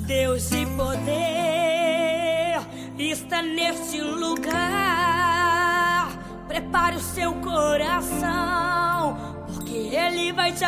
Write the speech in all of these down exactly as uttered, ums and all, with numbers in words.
Deus de poder está neste lugar. Prepare o seu coração, porque Ele vai te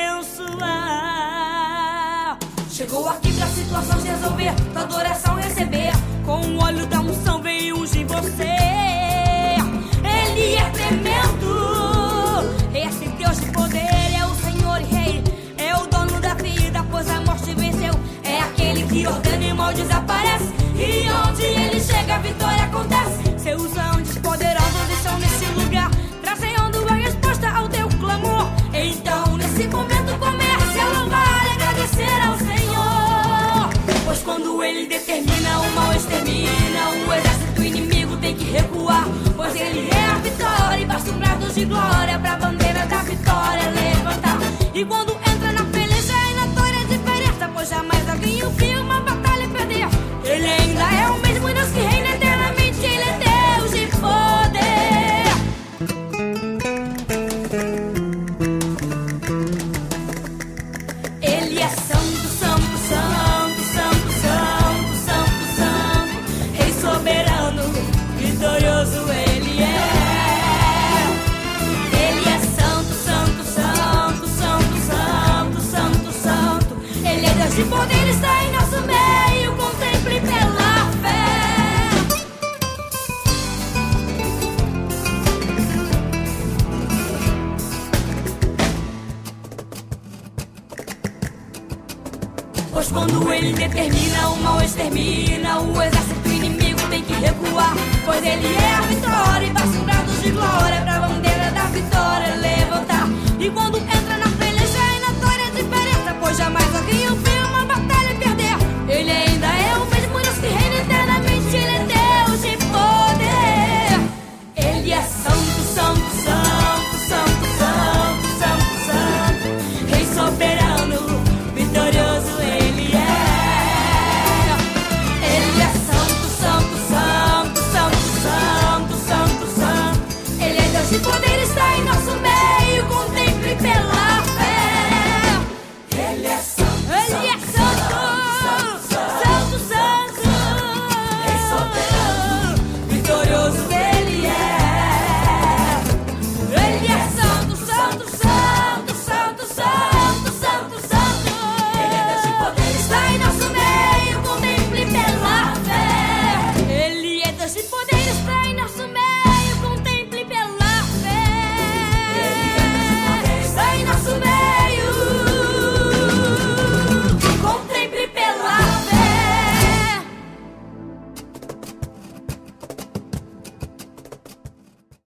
abençoar. Chegou aqui pra situação se resolver, tua adoração receber. Com o óleo da unção veio ungir você. Ele é tremendo, esse Deus de poder é o Senhor e Rei. É o dono da vida, pois a morte venceu. É aquele que ordena e mal desaparece. E onde Ele chega a vitória acontece. Seus anjos poderosos estão nesse lugar, trazendo a resposta ao teu clamor. Então nesse momento comece a louvar e agradecer ao Senhor. Pois quando Ele determina, o mal extermina. O exército inimigo tem que recuar, pois Ele é a vitória e basta um brado de glória pra bandeira da vitória levantar. E quando entra na peleja e na vitória é diferença, pois jamais alguém viu uma batalha perder. Ele ainda é o mesmo Deus que reina eternamente. Ele é Deus de poder. Ele é santo, santo, santo, santo, santo, santo, santo. Rei soberano, vitorioso Ele é. Ele é santo, santo, santo, santo, santo, santo, santo. Ele é Deus de poder, está em nosso meio. Contemple pela fé. Pois quando Ele determina, o mal extermina. O exército inimigo tem que recuar, pois Ele é a vitória e basta um brado de glória pra bandeira da vitória levantar. E quando entra na peleja e na vitória é diferença, pois jamais alguém ouviu uma batalha perder. Ele ainda é o mesmo Deus que reina eternamente. Ele é Deus de poder. Ele é santo, santo, santo, santo, santo, santo, santo. Rei soberano, vitorioso Ele é. Ele é santo, santo, santo, santo, santo, santo, santo. Ele é Deus de poder, está em nosso meio. Contemple pela fé. Ele é santo, Ele é santo, santo, santo. Rei soberano, vitorioso Ele é. Ele é santo, santo, santo, santo, santo, santo, santo. Ele é Deus de poder, está em nosso meio. Contemple pela fé. Ele é Deus de poder.